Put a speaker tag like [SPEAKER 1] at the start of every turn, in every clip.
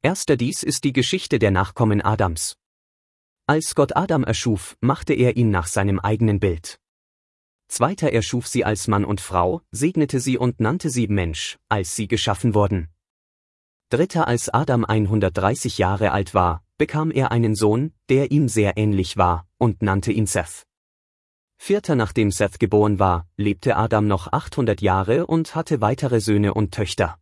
[SPEAKER 1] Dies ist die Geschichte der Nachkommen Adams. Als Gott Adam erschuf, machte er ihn nach seinem eigenen Bild. 2. Er schuf sie als Mann und Frau, segnete sie und nannte sie Mensch, als sie geschaffen wurden. 3. Als Adam 130 Jahre alt war, bekam er einen Sohn, der ihm sehr ähnlich war, und nannte ihn Seth. 4. Nachdem Seth geboren war, lebte Adam noch 800 Jahre und hatte weitere Söhne und Töchter.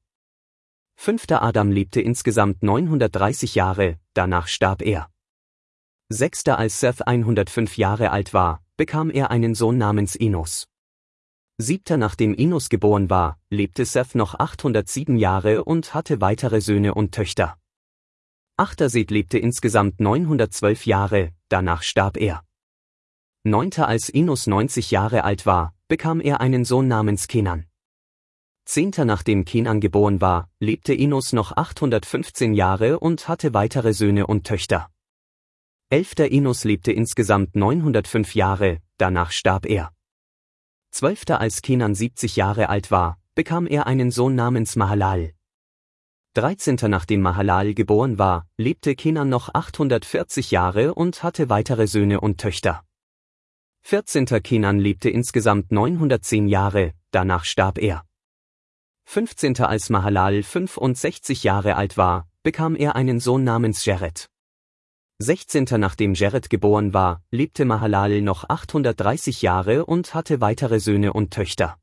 [SPEAKER 1] 5. Adam lebte insgesamt 930 Jahre, danach starb er. 6. Als Seth 105 Jahre alt war, bekam er einen Sohn namens Enos. 7. Nachdem Enos geboren war, lebte Seth noch 807 Jahre und hatte weitere Söhne und Töchter. 8. Seth lebte insgesamt 912 Jahre, danach starb er. 9. Als Enos 90 Jahre alt war, bekam er einen Sohn namens Kenan. 10. Nachdem Kenan geboren war, lebte Enos noch 815 Jahre und hatte weitere Söhne und Töchter. 11. Enos lebte insgesamt 905 Jahre, danach starb er. 12. Als Kenan 70 Jahre alt war, bekam er einen Sohn namens Mahalal. 13. Nachdem Mahalal geboren war, lebte Kenan noch 840 Jahre und hatte weitere Söhne und Töchter. 14. Kenan lebte insgesamt 910 Jahre, danach starb er. 15. Als Mahalal 65 Jahre alt war, bekam er einen Sohn namens Jared. 16. Nachdem Jared geboren war, lebte Mahalal noch 830 Jahre und hatte weitere Söhne und Töchter.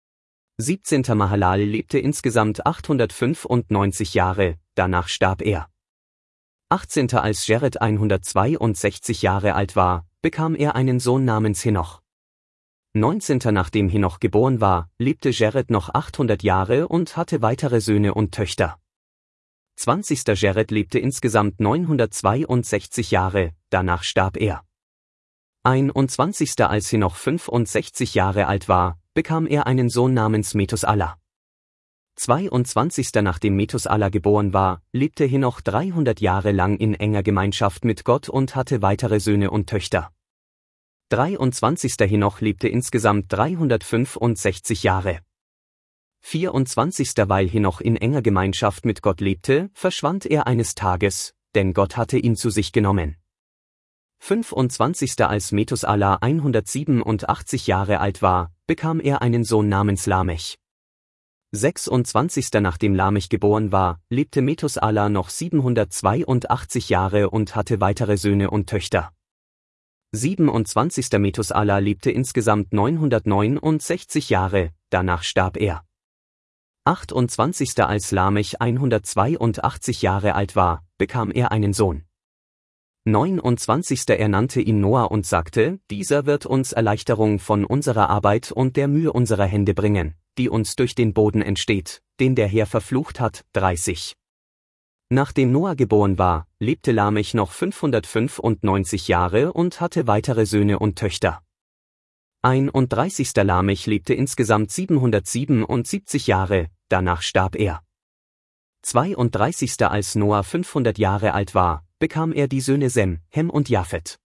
[SPEAKER 1] 17. Mahalal lebte insgesamt 895 Jahre, danach starb er. 18. Als Jared 162 Jahre alt war, bekam er einen Sohn namens Henoch. 19. Nachdem Henoch geboren war, lebte Jared noch 800 Jahre und hatte weitere Söhne und Töchter. 20. Jared lebte insgesamt 962 Jahre, danach starb er. 21. Als Henoch 65 Jahre alt war, bekam er einen Sohn namens Methuselah. 22. Nachdem Methuselah geboren war, lebte Henoch 300 Jahre lang in enger Gemeinschaft mit Gott und hatte weitere Söhne und Töchter. 23. Henoch lebte insgesamt 365 Jahre. 24. Weil Henoch in enger Gemeinschaft mit Gott lebte, verschwand er eines Tages, denn Gott hatte ihn zu sich genommen. 25. Als Methuselah 187 Jahre alt war, bekam er einen Sohn namens Lamech. 26. Nachdem Lamech geboren war, lebte Methuselah noch 782 Jahre und hatte weitere Söhne und Töchter. 27. Methuselah lebte insgesamt 969 Jahre, danach starb er. 28. Als Lamech 182 Jahre alt war, bekam er einen Sohn. 29. Er nannte ihn Noah und sagte, dieser wird uns Erleichterung von unserer Arbeit und der Mühe unserer Hände bringen, die uns durch den Boden entsteht, den der Herr verflucht hat. 30. Nachdem Noah geboren war, lebte Lamech noch 595 Jahre und hatte weitere Söhne und Töchter. 31. Lamech lebte insgesamt 777 Jahre, danach starb er. 32. Als Noah 500 Jahre alt war, bekam er die Söhne Sem, Hem und Japhet.